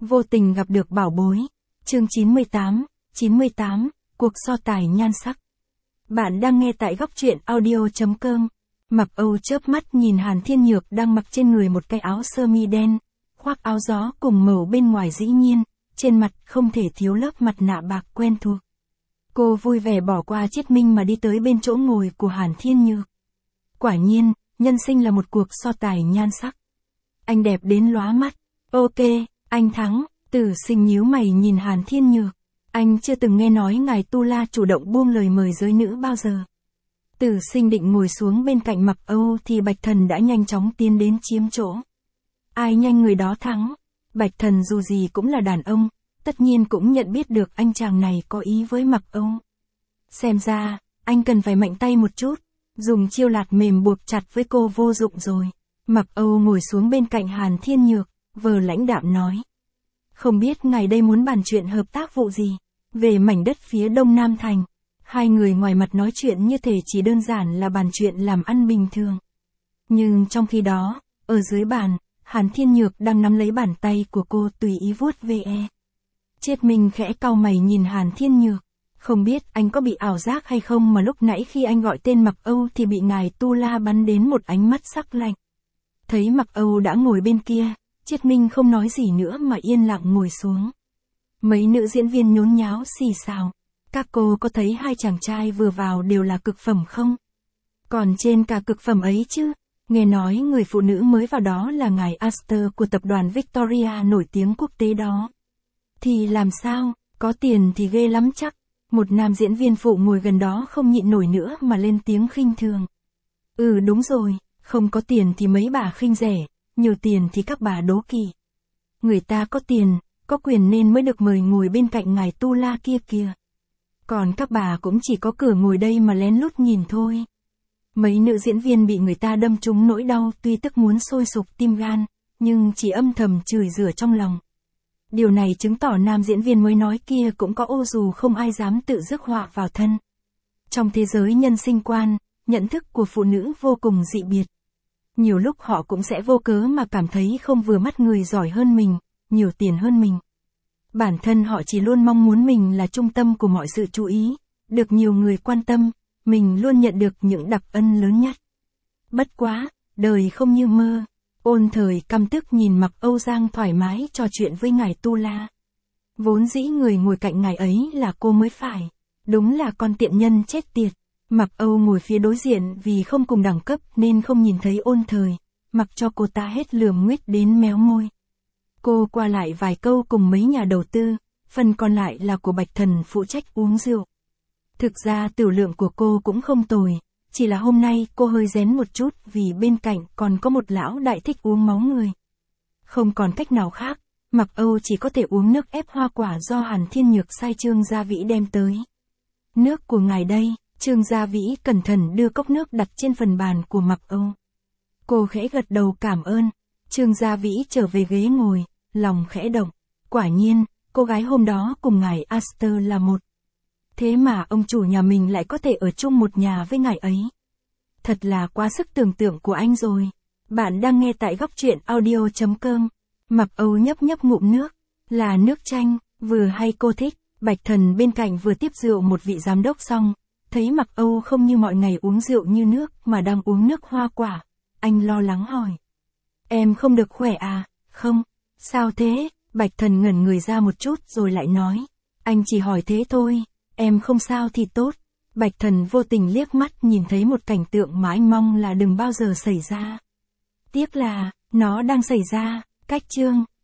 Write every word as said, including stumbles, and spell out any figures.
Vô tình gặp được bảo bối. Chương chín mươi tám, chín mươi tám, cuộc so tài nhan sắc. Bạn đang nghe tại góc truyện audio.com. Mặc Âu chớp mắt nhìn Hàn Thiên Nhược đang mặc trên người một cái áo sơ mi đen, khoác áo gió cùng màu bên ngoài dĩ nhiên, trên mặt không thể thiếu lớp mặt nạ bạc quen thuộc. Cô vui vẻ bỏ qua Chiết Minh mà đi tới bên chỗ ngồi của Hàn Thiên Nhược. Quả nhiên, nhân sinh là một cuộc so tài nhan sắc. Anh đẹp đến lóa mắt. Ok, anh thắng. Tử Sinh nhíu mày nhìn Hàn Thiên Nhược. Anh chưa từng nghe nói ngài Tu La chủ động buông lời mời giới nữ bao giờ. Tử Sinh định ngồi xuống bên cạnh Mặc Âu thì Bạch Thần đã nhanh chóng tiến đến chiếm chỗ. Ai nhanh người đó thắng. Bạch Thần dù gì cũng là đàn ông, tất nhiên cũng nhận biết được anh chàng này có ý với Mặc Âu. Xem ra, anh cần phải mạnh tay một chút, dùng chiêu lạt mềm buộc chặt với cô vô dụng rồi. Mặc Âu ngồi xuống bên cạnh Hàn Thiên Nhược, vờ lãnh đạm nói. Không biết ngài đây muốn bàn chuyện hợp tác vụ gì, về mảnh đất phía đông Nam Thành. Hai người ngoài mặt nói chuyện như thể chỉ đơn giản là bàn chuyện làm ăn bình thường. Nhưng trong khi đó, ở dưới bàn, Hàn Thiên Nhược đang nắm lấy bàn tay của cô tùy ý vuốt ve. Triết Minh khẽ cau mày nhìn Hàn Thiên Nhược. Không biết anh có bị ảo giác hay không mà lúc nãy khi anh gọi tên Mặc Âu thì bị ngài Tu La bắn đến một ánh mắt sắc lạnh. Thấy Mặc Âu đã ngồi bên kia, Triết Minh không nói gì nữa mà yên lặng ngồi xuống. Mấy nữ diễn viên nhốn nháo xì xào. Các cô có thấy hai chàng trai vừa vào đều là cực phẩm không? Còn trên cả cực phẩm ấy chứ, nghe nói người phụ nữ mới vào đó là ngài Astor của tập đoàn Victoria nổi tiếng quốc tế đó. Thì làm sao, có tiền thì ghê lắm chắc. Một nam diễn viên phụ ngồi gần đó không nhịn nổi nữa mà lên tiếng khinh thường. Ừ đúng rồi, không có tiền thì mấy bà khinh rẻ, nhiều tiền thì các bà đố kỵ. Người ta có tiền, có quyền nên mới được mời ngồi bên cạnh ngài Tu La kia kìa. Còn các bà cũng chỉ có cửa ngồi đây mà lén lút nhìn thôi. Mấy nữ diễn viên bị người ta đâm trúng nỗi đau tuy tức muốn sôi sục tim gan, nhưng chỉ âm thầm chửi rủa trong lòng. Điều này chứng tỏ nam diễn viên mới nói kia cũng có ô dù không ai dám tự rước họa vào thân. Trong thế giới nhân sinh quan, nhận thức của phụ nữ vô cùng dị biệt. Nhiều lúc họ cũng sẽ vô cớ mà cảm thấy không vừa mắt người giỏi hơn mình, nhiều tiền hơn mình. Bản thân họ chỉ luôn mong muốn mình là trung tâm của mọi sự chú ý, được nhiều người quan tâm, mình luôn nhận được những đặc ân lớn nhất. Bất quá, đời không như mơ. Ôn Thời căm tức nhìn Mặc Âu Giang thoải mái trò chuyện với ngài Tu La. Vốn dĩ người ngồi cạnh ngài ấy là cô mới phải. Đúng là con tiện nhân chết tiệt. Mặc Âu ngồi phía đối diện vì không cùng đẳng cấp nên không nhìn thấy Ôn Thời, mặc cho cô ta hết lườm nguýt đến méo môi. Cô qua lại vài câu cùng mấy nhà đầu tư, phần còn lại là của Bạch Thần phụ trách uống rượu. Thực ra tiểu lượng của cô cũng không tồi, chỉ là hôm nay cô hơi rén một chút vì bên cạnh còn có một lão đại thích uống máu người. Không còn cách nào khác, Mặc Âu chỉ có thể uống nước ép hoa quả do Hàn Thiên Nhược sai Trương Gia Vĩ đem tới. Nước của ngài đây. Trương Gia Vĩ cẩn thận đưa cốc nước đặt trên phần bàn của Mặc Âu. Cô khẽ gật đầu cảm ơn. Trương Gia Vĩ trở về ghế ngồi, lòng khẽ động. Quả nhiên, cô gái hôm đó cùng ngài Astor là một. Thế mà ông chủ nhà mình lại có thể ở chung một nhà với ngài ấy. Thật là quá sức tưởng tượng của anh rồi. Bạn đang nghe tại góc truyện audio.com. Mặc Âu nhấp nhấp ngụm nước. Là nước chanh, vừa hay cô thích. Bạch Thần bên cạnh vừa tiếp rượu một vị giám đốc xong. Thấy Mặc Âu không như mọi ngày uống rượu như nước mà đang uống nước hoa quả. Anh lo lắng hỏi. Em không được khỏe à? Không. Sao thế? Bạch Thần ngẩn người ra một chút rồi lại nói. Anh chỉ hỏi thế thôi. Em không sao thì tốt. Bạch Thần vô tình liếc mắt nhìn thấy một cảnh tượng mà anh mong là đừng bao giờ xảy ra. Tiếc là, nó đang xảy ra. Cách Trương